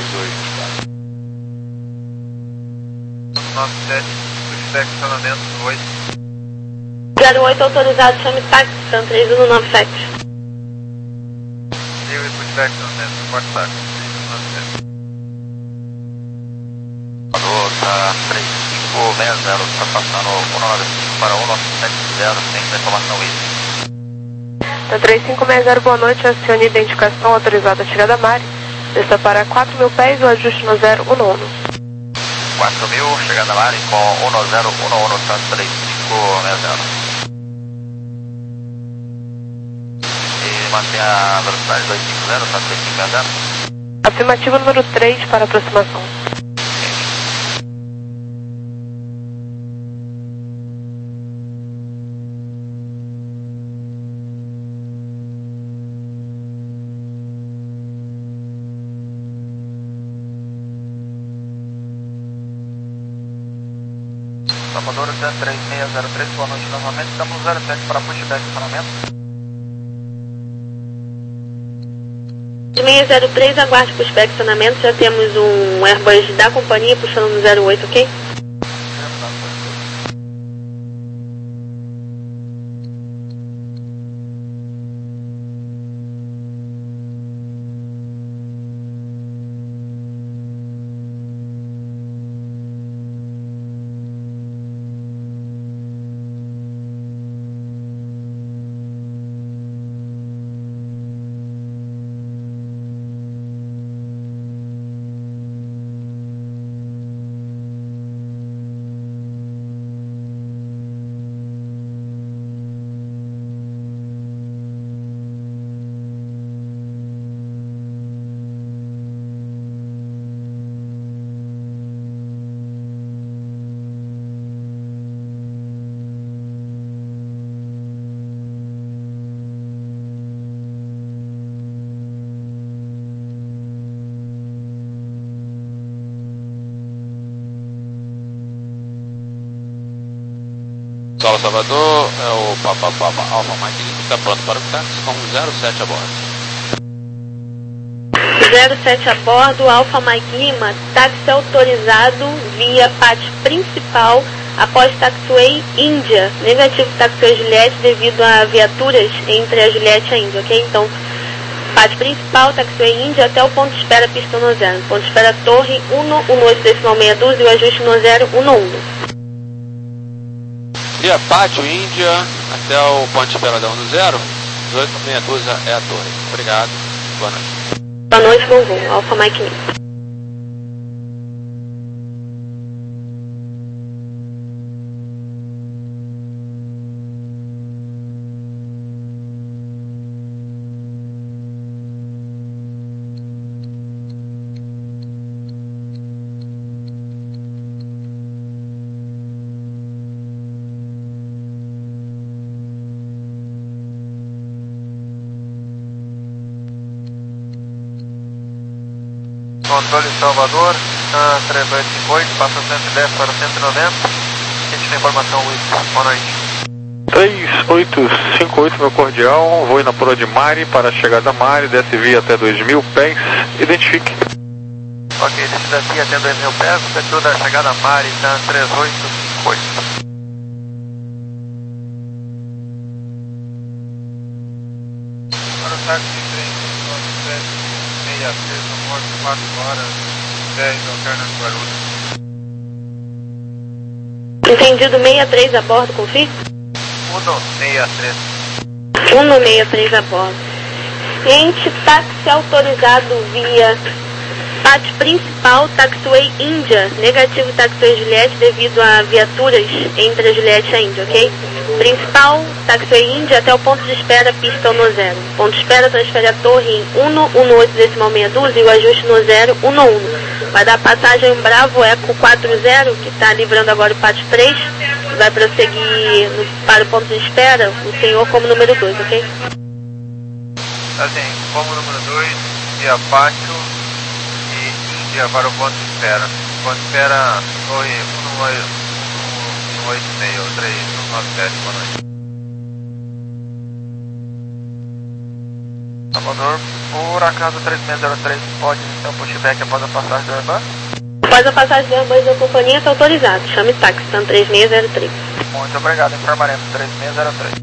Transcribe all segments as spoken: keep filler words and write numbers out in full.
oito. nove sete, pushback estacionamento oito. zero oito autorizado, chame táxi, San três um nove sete. Liga e pushback estacionamento, quatro táxi, três um nove sete. Alô, tá três cinco seis zero, tá passando um nove cinco para um nove sete zero, tem que informação isso. Tá três cinco seis zero, boa noite, acione identificação autorizada, chegada Mari. Desça para quatro mil pés, o ajuste no zero um um. quatro mil, chegada Mari com um zero um um, tá três cinco seis zero. E mantém a velocidade dois cinco zero, tá três cinco seis zero. Afirmativo número três para aproximação. Salvador três seis zero três, boa noite novamente, estamos no zero sete para pushback estacionamento. seis zero três, aguarde pushback estacionamento, já temos um Airbus da companhia puxando no zero oito, ok? Solo Salvador, é o Papa Papa Alpha Mike, está pronto para o táxi com zero sete a bordo. zero sete a bordo, Alpha Mike Lima, táxi autorizado via pátio principal após taxiway Índia, negativo taxiway Juliette devido a viaturas entre a Juliette e a Índia, ok? Então, pátio principal, taxiway Índia até o ponto de espera pista no zero, ponto de espera torre um um oito decimal meia dúzia e o ajuste no zero um um. Via Pátio Índia até o ponto de espera da um zero, dezoito meia dúzia é a torre. Obrigado, boa noite. Boa noite, bom voo, Alpha Mike Lima. Controle Salvador, uh, três oito cinco oito, passa cento e dez para cento e noventa. A gente tem informação, Luiz. Boa noite. três oito cinco oito, meu cordial, vou ir na Pura de Mari para a chegada Mari, desce via até dois mil pés, identifique. Ok, desce daqui até dois mil pés, abertura da chegada Mari, tá três oito cinco oito. Para o táxi de trem, nove sete seis três, amor, quatro horas, dez, alternativa Guarulhos. Entendido, sessenta e três a bordo, confirma? um seis três. um sessenta e três a bordo. Cliente, táxi autorizado via pátio principal, taxiway Índia, negativo taxiway Juliette devido a viaturas entre a Juliette e a Índia, ok? Principal, taxiway Índia até o ponto de espera, pista no zero. Ponto de espera, transfere a torre em um um oito decimal meia dúzia e o ajuste no zero um um. Vai dar passagem Bravo Eco quatro zero, que está livrando agora o pátio três. Vai prosseguir no, para o ponto de espera, o senhor como número dois, ok? Assim, como número dois, via pátio e Índia para o ponto de espera. Ponto de espera, torre um oito seis três um nove sete, boa noite. Salvador, por acaso três seis zero três pode iniciar o pushback após a passagem do Airbus? Após a passagem do Airbus da companhia, está autorizado. Chame táxi, Sun três seis zero três. Muito obrigado, informaremos três seis zero três.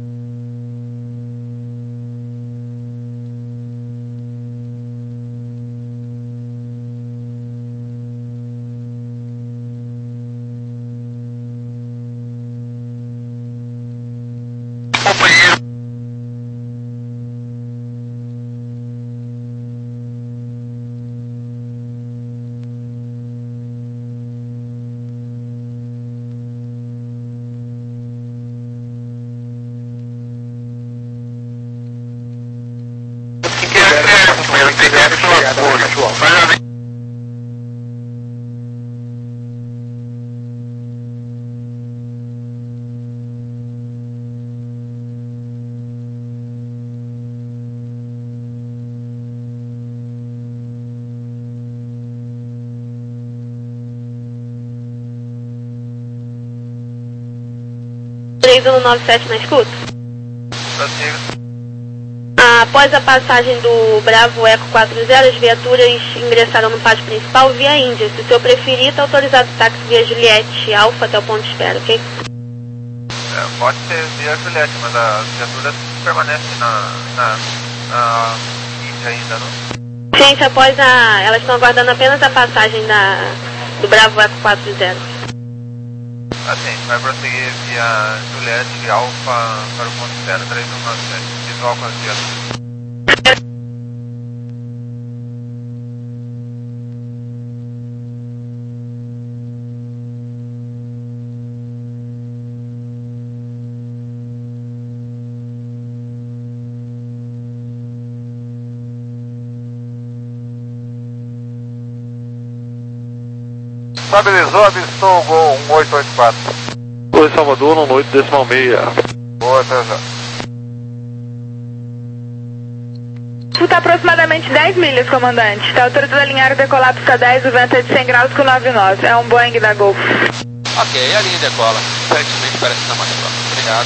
três um nove sete na escuta. Após a passagem do Bravo Eco quatro zero, as viaturas ingressaram no pátio principal via Índia. Se o senhor preferir, está autorizado o táxi via Juliette Alfa até o ponto de espera, ok? É, pode ser via Juliette, mas as viaturas permanecem na, na, na Índia ainda, não? Gente, após a... elas estão aguardando apenas a passagem da, do Bravo Eco quatro zero. Assim, vai prosseguir via Juliette Alfa para o ponto de espera três um nove sete. Visual com as viaturas. Estabilizou, avistou o Gol um oito oito quatro. Oi, Salvador, um oito decimal meia. Boa, até já. Escuta aproximadamente dez milhas, comandante. Está autorizado a alinhar o decolar pista dez, o vento é de cem graus com nove nós. É um Boeing da Gol. Ok, a linha decola. Aparentemente parece estar mais próximo. Obrigado.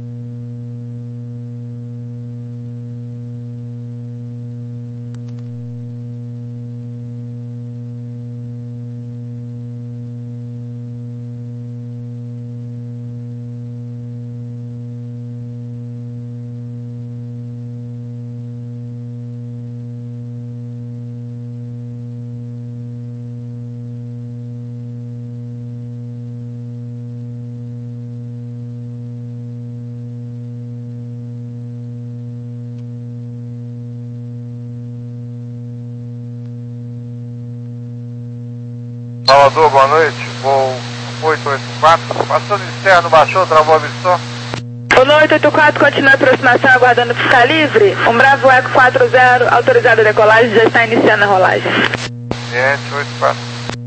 Salvador, boa noite. Voo oito oito quatro. Passando externo, baixou, travou, avistou. O oito oito quatro continua a aproximação aguardando pista livre. Um Bravo Eco quatro zero, autorizado a decolagem, já está iniciando a rolagem. Ciente, oito quatro.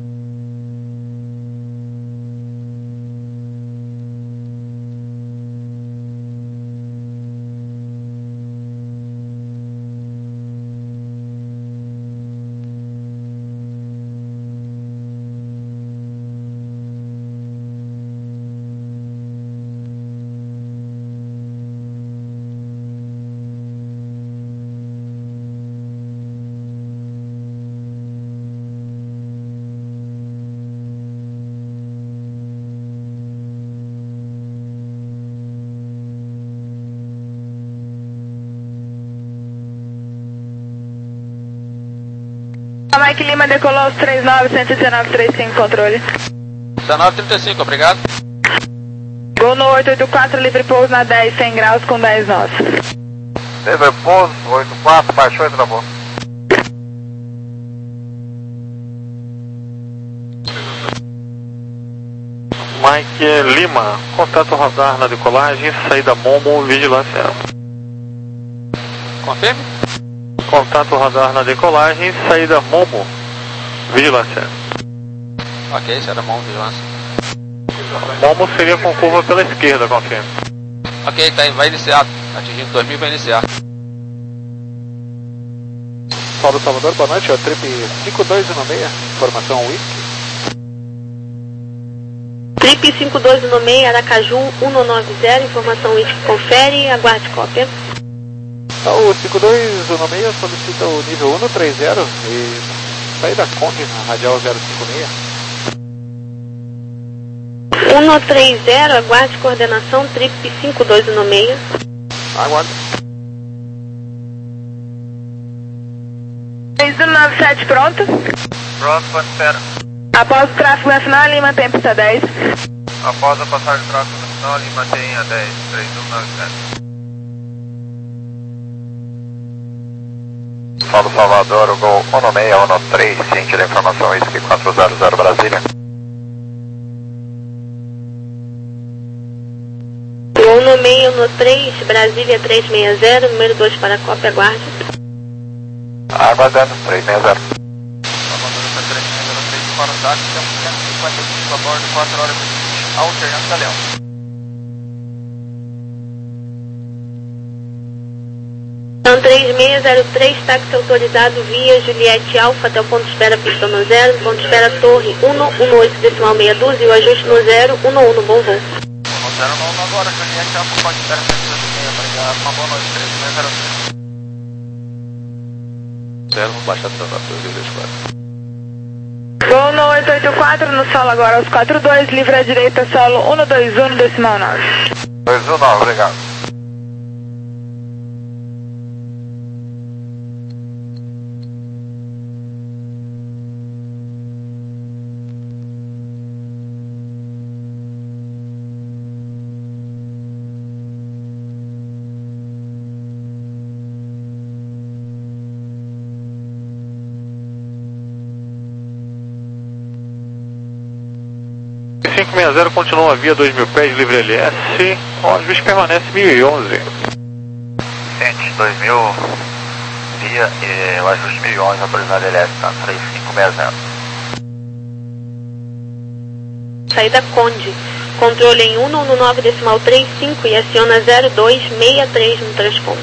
Mike Lima decolou aos três nove, cento e dezenove, trinta e cinco, controle. dezenove trinta e cinco, obrigado. Gol no oito oito quatro, livre pouso na dez, cem graus com dez nós. Livre pouso, oito quatro, baixou e travou. Mike Lima, contato radar na decolagem, saída Momo, vigilância. Confirme? Contato radar na decolagem, saída Momo, vigilância. Ok, será bom, vigilância. Momo seria com curva pela esquerda, confirme. Ok, tá, vai iniciar. Atingindo dois mil, vai iniciar. Paulo Salvador, boa noite. É o Trip cinco dois um seis, informação Whisky. Trip cinco dois um seis, Aracaju um nove zero, informação Whisky, confere, aguarde cópia. O cinco dois um seis solicita o nível um três zero e saída Conde na radial zero cinco seis. um três zero, aguarde coordenação trip cinco dois um seis. Aguarde. três um nove sete pronto. Pronto, ponte espera. Após o tráfego nacional, Lima tem pista dez. Após a passagem do tráfego nacional, Lima tem a dez, três um nove sete. Paulo Salvador, o Gol um seis um três, ciente da informação, whisky quatro zero zero Brasília. Gol no meio no três, Brasília três seis zero, número dois para a cópia, aguarde. Aguardando, três seis zero. Salvador para três seis zero três para o táxi, temos cento e cinquenta e cinco a bordo, quatro horas e vinte, alternando da Leão. São três seis zero três, táxi autorizado via Juliette Alfa até o ponto de espera pista no zero, ponto de espera torre um um oito decimal meia dúzia e o ajuste no zero um um, bom voo. zero um um agora, Juliette Alfa, ponto de espera pista no meia, obrigado, uma boa noite, três seis zero três. Zero, baixa a temperatura, dois quatro. Gol no oito oito quatro no solo agora, aos quatro dois, livre à direita, solo um dois um, decimal nove. dois um nove, obrigado. cinco seis zero continua via dois mil pés, livre L S, o ajuste permanece mil e onze. Ciente, dois mil, via, e o ajuste mil e onze, autorizado L S, tá, três cinco seis zero. Saída Conde, controle em um um nove decimal trinta e cinco e aciona zero dois seis três no transponder.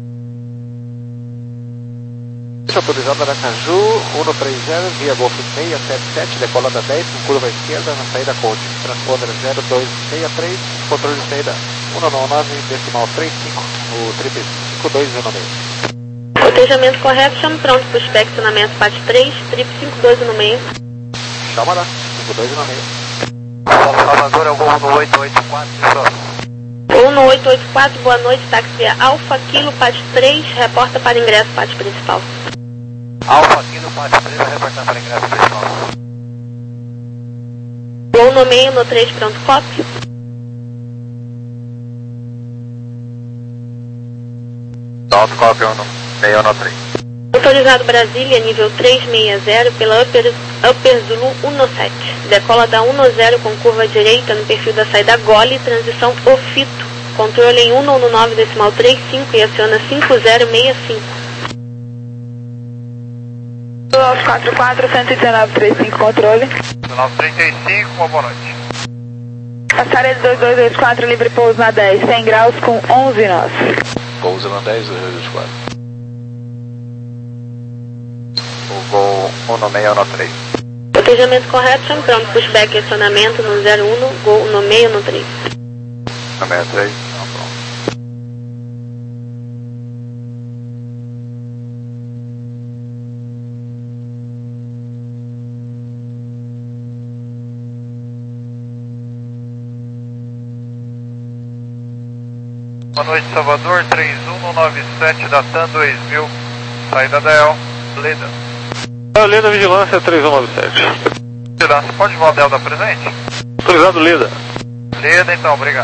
Autorizado Aracaju, um três zero, via Golf seis sete sete, decola da dez, com curva esquerda na saída Conde. Transponder zero dois seis três, controle de saída um nove decimal trinta e cinco, o trip cinco dois um seis. Cotejamento correto, chamo pronto para o inspecionamento P A T três, trip cinco dois um seis. Chama lá, cinco dois um seis. Paulo Salvador, é o Gol no oito oito quatro, pessoal. Gol no oito oito quatro, boa noite, táxi via Alfa Kilo P A T três, reporta para ingresso P A T principal. Alfa aqui no P A T três, vai reportar para ingresso pessoal. Gol no meio no três, pronto, copy. Alto copy um seis um três. Autorizado Brasília, nível três seis zero, pela Upper, Upper Zulu um sete. Decola da um zero com curva direita no perfil da saída Gole, transição Ofito. Controle em um nove decimal trinta e cinco e aciona cinco zero seis cinco. Aos quatro quatro, cento e dezenove, trinta e cinco, controle. dezenove trinta e cinco, uma boa noite. Passaredo dois dois dois quatro, livre pouso na dez, cem graus com onze nós. Pouso na dez, dois dois quatro. O Gol um seis um três. Cotejamento correto, chamo pronto, pushback e acionamento no zero um, Gol no meio no três. um seis três, não, pronto. Boa noite, Salvador, três um nove sete, Datan dois mil, saída da El, Leda. Leda Vigilância três um nove sete. Vigilância, pode voar Delta presente? Autorizado Leda. Leda, então, obrigado.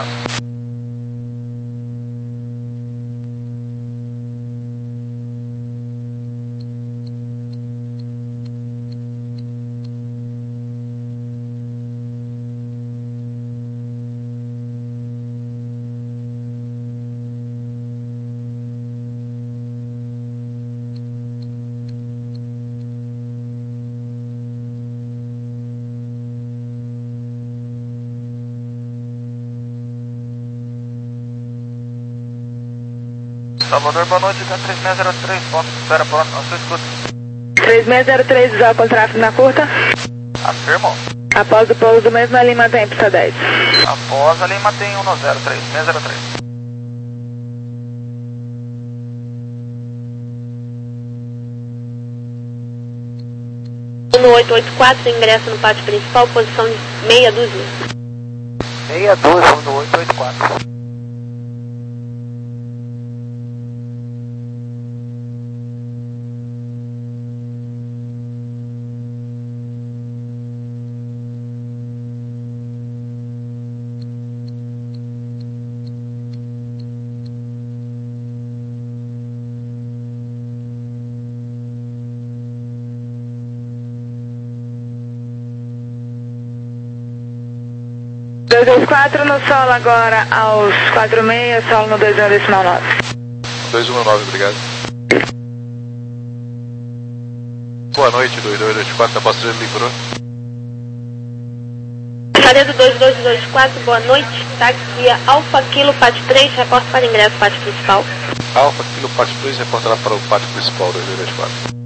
Salvador, boa noite, três seis zero três, ponto, espera pronto, não se escuta. três seis zero três, usar com tráfego na curta. Afirmo. Após o pouso, mesmo a Lima tem pista dez. Após a Lima tem um zero três, seis zero três. oito oito quatro, ingresso no pátio principal, posição de meia dúzia. Meia dúzia no oito oito quatro. dois dois quatro no solo agora aos quatro seis, solo no dois um decimal nove. dois um nove, obrigado. Boa noite, dois dois dois quatro, da Pastrulha livrou. Laredo dois dois dois quatro, boa noite. Táxi via Alfa Kilo Pátio três, reporta para ingresso pátio principal. Alfa Kilo Pátio três, reporta lá para o pátio principal, dois dois dois quatro.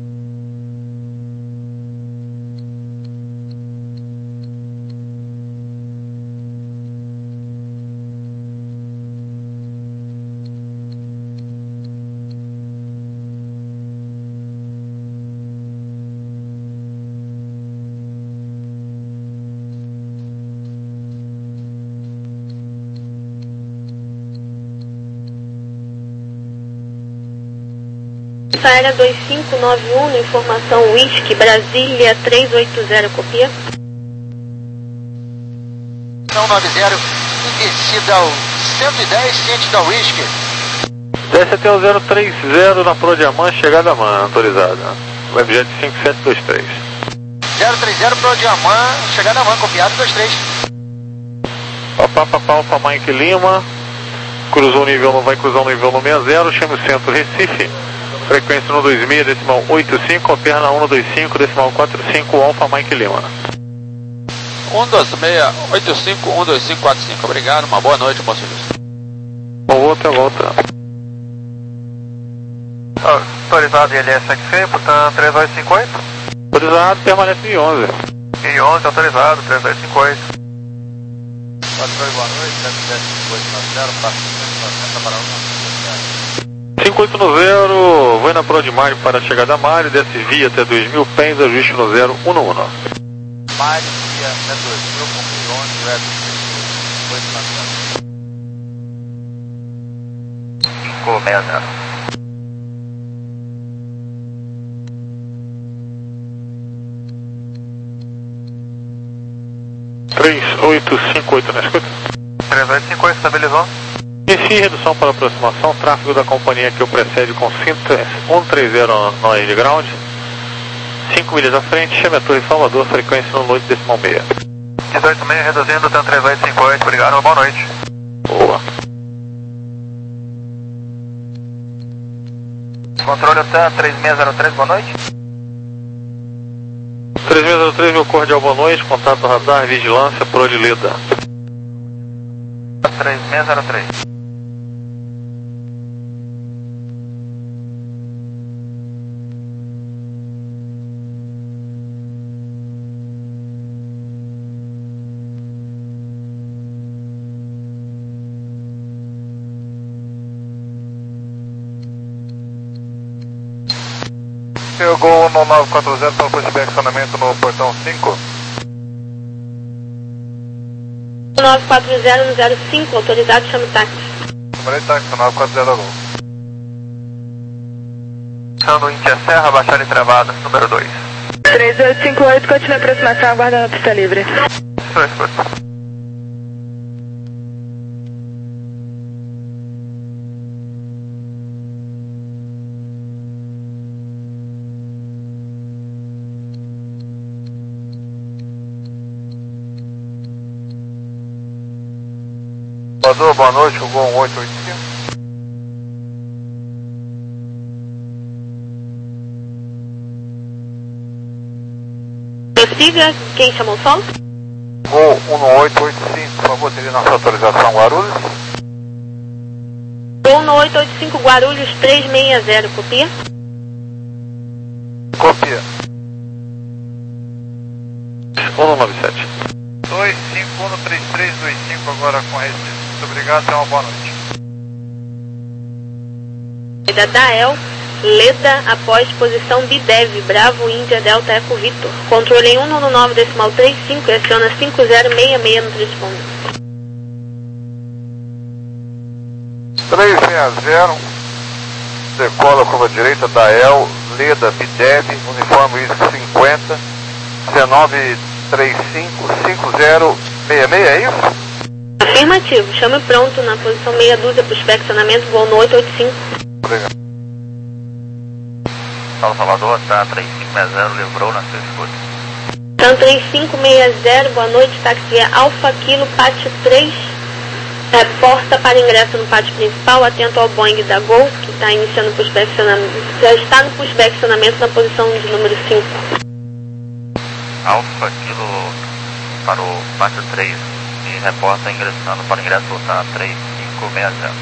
Área dois cinco nove um, informação Whisky, Brasília três oito zero, copia. Não nove zero, descida ao cento e dez, ciente da Whisky. Desce até o zero três zero na Pro Diamant, chegada a man, autorizada. Web Jet cinco sete dois três. zero três zero Pro Diamant, chegada a man, copiado dois três. Papá, papá, Alfa Mike Lima. Cruzou o nível, não vai cruzar o nível no sessenta, chama o centro Recife. Frequência no dois seis, decimal oito cinco, perna um dois cinco, decimal quatro cinco, Alfa Mike Lima. um dois seis, oito cinco, um dois cinco, quatro cinco. Obrigado, uma boa noite, bom serviço. Bom, outra volta. Autorizado I L S X C, portanto três dois cinco oito. Autorizado, permanece em onze. E onze autorizado, três dois cinco oito. Patrulha, boa noite, sete sete cinco oito nove zero, passo para um. cinco oito no zero, vai na Pro de Mário para a chegada a Mário, desce via até dois mil, pés, ajuste no zero um um. Mário, via até dois mil, com onze, web oito nove zero. cinco seis zero. três oito cinco oito na escuta. três oito cinco oito, estabilizou. Inicie redução para aproximação, tráfego da companhia que o precede com cinta cento e trinta no air ground. cinco milhas à frente, chame a Torre Salvador, frequência no oito decimal seis. dezoito seis, reduzindo, tanto três oito cinco oito, obrigado, boa noite. Boa. Controle O T A três seis zero três, boa noite. três seis zero três, meu cordial boa noite, contato radar, vigilância, Pro de Leda. três seis zero três. Gol no nove quatro zero para o pushback acionamento no portão cinco. nove quatro zero no zero cinco, autorizado, chame o táxi. Número de táxi, nove quatro zero Gol. Sando Índia Serra, baixada e travada, número dois. três oito cinco oito, continua a aproximação, aguardando a pista livre. Isso, isso. Salvador, boa noite, o Gol oito oito cinco. Prossiga, quem chamou o solo? Gol um oito oito cinco, por favor, teria nossa autorização Guarulhos. Gol no oito oito cinco, Guarulhos três seis zero, copia. Copia. um nove sete. dois cinco um três três dois cinco agora com Recife. Muito obrigado, tenha uma boa noite. Da Dael, Leda após posição Bidev, Bravo, Índia, Delta, Eco, Victor. Controle em cento e nove decimal trinta e cinco e aciona cinco zero seis seis no transponder. três seis zero, decola curva direita da E L, Leda, Bidev, uniforme I S C cinquenta, dezenove trinta e cinco, cinco zero seis seis, é isso? Afirmativo, chame pronto na posição meia dúzia para o inspecionamento, voo no oito oito cinco. Obrigado. São Salvador, tá três cinco seis zero, livrou na sua escuta. Então três cinco seis zero, boa noite, táxi via Alfa Kilo, pátio três, reporta para ingresso no pátio principal, atento ao Boeing da Gol, que está iniciando o inspecionamento, já está no inspecionamento na posição de número cinco. Alfa Kilo para o pátio três e reporta ingressando para o ingresso tá três cinco seis zero.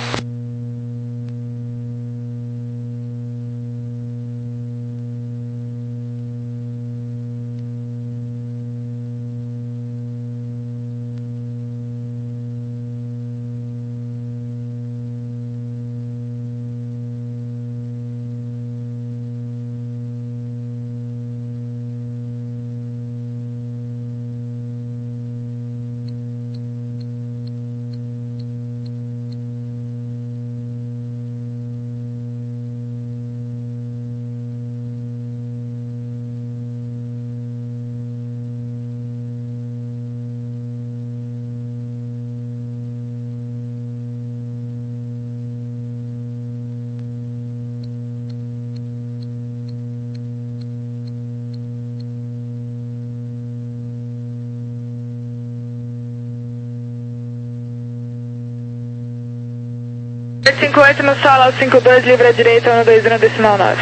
cinco oito no solo, ao cinco dois, livre à direita, um dois um decimal nove.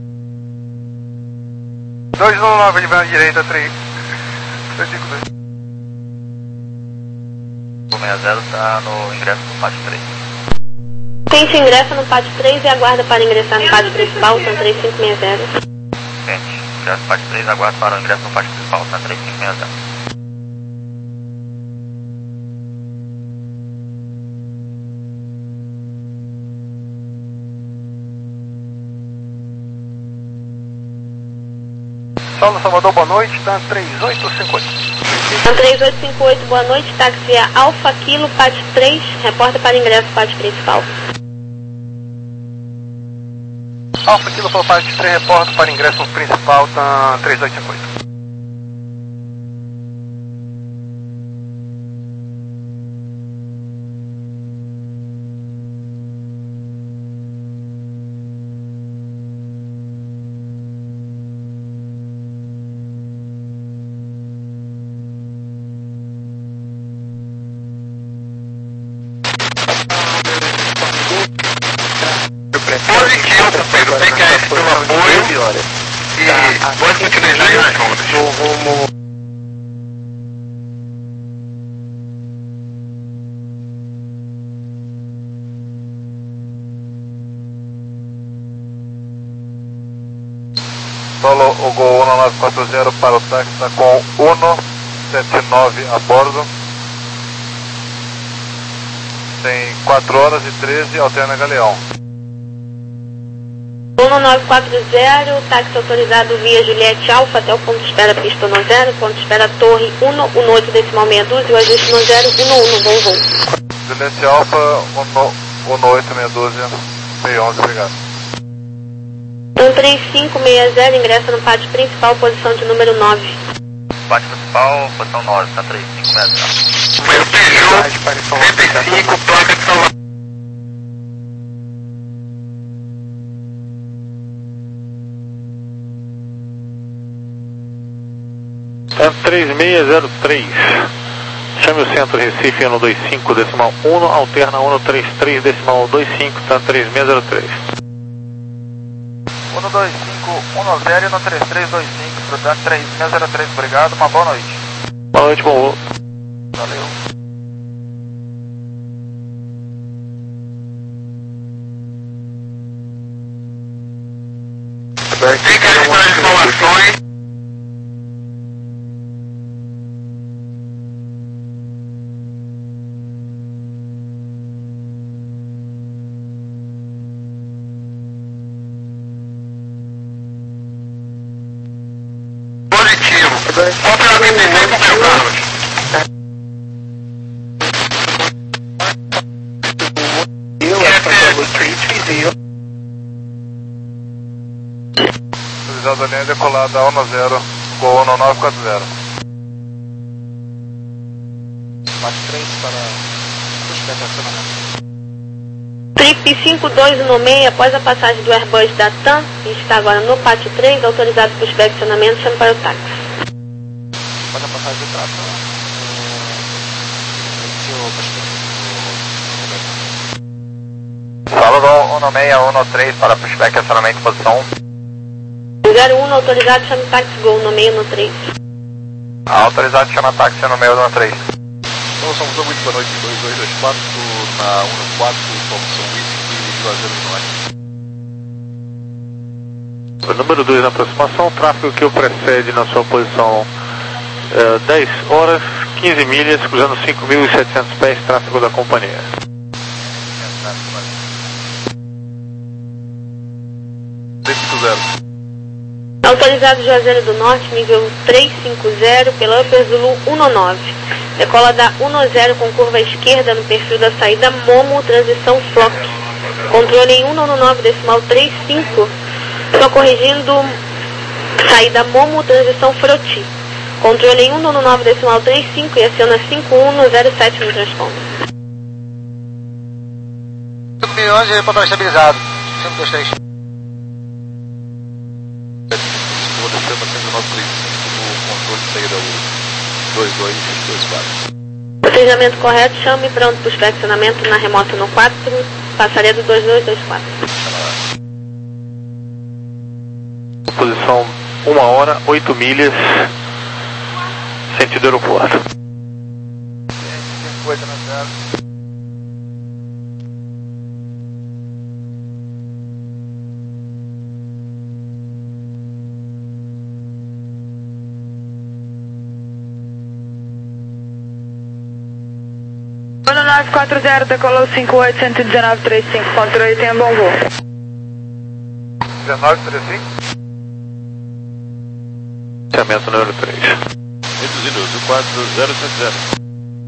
dois um nove, livre à direita, três cinco dois. O seis zero está no ingresso do pátio três. Gente, ingressa no pátio três e aguarda para ingressar no pátio principal, são três cinco seis zero. Gente, ingresso do pátio três, aguarda para o ingresso no pátio principal, tá três cinco seis zero. Solo Salvador, boa noite, tá três oito cinco oito. Então três oito cinco oito, boa noite, táxi via Alfa Kilo, pátio três, reporta para ingresso no pátio principal. Alfa Kilo para o pátio três, reporta para ingresso principal, tá três oito cinco oito. Positivo, companheiro, P K S pelo apoio e pode continuar aí nas ondas. Solo o Gol um nove quatro zero para o táxi, está com um sete nove a bordo. Tem quatro horas e treze, alterna Galeão. um nove quatro zero, táxi autorizado via Juliette Alfa até o ponto de espera pista um zero, ponto de espera Torre um oito decimal meia dúzia, o ajuste um zero um um, bom voo. Juliette Alfa, um oito meia dúzia, P onze, obrigado. Então três cinco seis zero, ingressa no pátio principal, posição de número nove. Pátio principal, posição nove, tá três cinco seis zero. Meu Peugeot, setenta e cinco, placa de Salvador. três seis zero três, chame o centro Recife um dois cinco decimal um, alterna um três três decimal dois cinco, tá três seis zero três. um dois cinco um nove zero e um três três dois cinco, para o três seis zero três, obrigado, uma boa noite. Boa noite, bom voo. Valeu. Fica aí para as informações. Autorizado a linha decolada um zero, Gol um nove quatro zero. Bate três para pushback acionamento. Trip cinco dois um seis, após a passagem do Airbus da TAM, está agora no P A T três, autorizado pushback acionamento, chame para o táxi. Após a passagem do trato, iniciou o pushback. Salvador um seis um três para pushback acionamento posição um. zero um autorizado, chame táxi Gol no meio no três. Autorizado, chama táxi no meio no três. Então, somos muito boa noite, dois dois dois quatro, na um quatro, Thompson Whisky, Juazeiro do Norte. Número dois na aproximação, tráfego que o precede na sua posição eh, dez horas, quinze milhas, cruzando cinco mil e setecentos pés, tráfego da companhia. três cinco zero. Autorizado Juazeiro do Norte, nível trezentos e cinquenta, pela Upper Zulu um nove. Decola da um zero com curva esquerda no perfil da saída Momo, transição Flock. Controle em um nove decimal trinta e cinco. Estou corrigindo saída Momo, transição Froti. Controle em um nove decimal trinta e cinco e aciona cinco um zero sete no transponder. cinco mil e onze, reportagem estabilizado. cinco dois três. Vou descer para cento e nove trinta e cinco no controle de saída dois dois dois quatro. Procedimento correto, chame pronto para o estacionamento na remota no quatro, passaria do dois dois dois quatro. Posição uma hora, oito milhas, sentido aeroporto. cinco oito zero. um nove quatro zero, decolou cinco oito, cento e dezenove, trinta e cinco, controle, tenha bom voo. dezenove trinta e cinco. Lançamento número três. Reduzindo, quatro zero sete zero.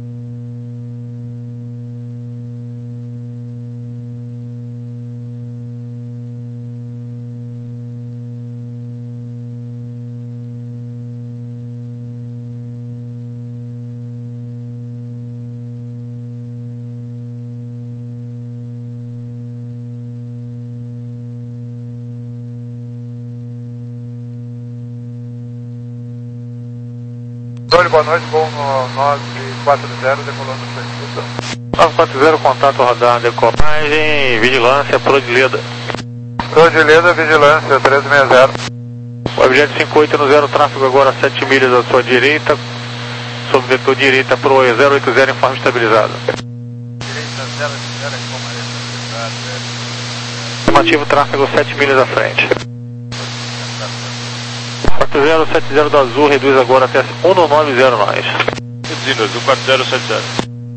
Boa noite, Gol nove quatro zero, decolando para nove quatro zero, contato radar, decolagem, vigilância, Prodileda. Prodileda, vigilância, treze sessenta. O objeto cinco oito no zero, tráfego agora a sete milhas à sua direita, sob vetor direita para o zero oito zero, em forma estabilizada. Direita, zero oito zero, em forma estabilizada. Estimativo tráfego sete milhas à frente. quatro zero sete zero do Azul, reduz agora até um nove zero nós. Reduzindo, quatro zero sete zero.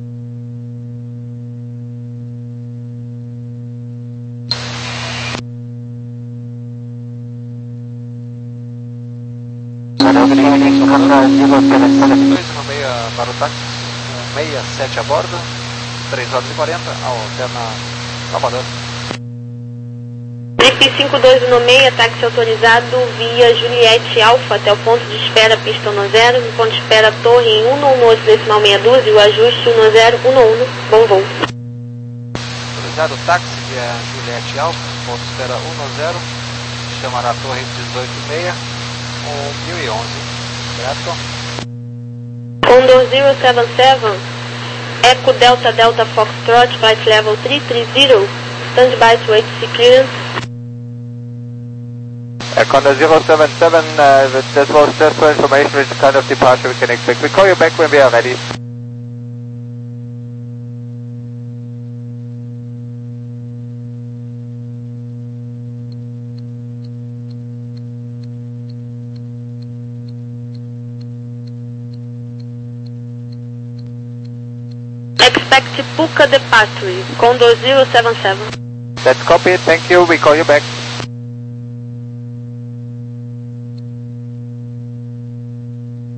dois no meio para o táxi, um seis sete a bordo, três horas e quarenta, alterna Salvador. Trip cinco dois um seis, táxi autorizado via Juliette Alfa até o ponto de espera pista um zero, no ponto de espera torre em um oito decimal meia dúzia e o ajuste um zero um um, bom voo. Autorizado táxi via Juliette Alfa, ponto de espera um zero, chamará a torre dezoito e meia, um mil e onze, grato. Condor zero sete sete, Echo Delta Delta Foxtrot, flight level três três zero, standby to H C clearance. Uh, Condor zero seven seven, uh, that was just for information which kind of departure we can expect. We call you back when we are ready. Expect Puka departure, Condor zero seven seven. That's copied, thank you, we call you back.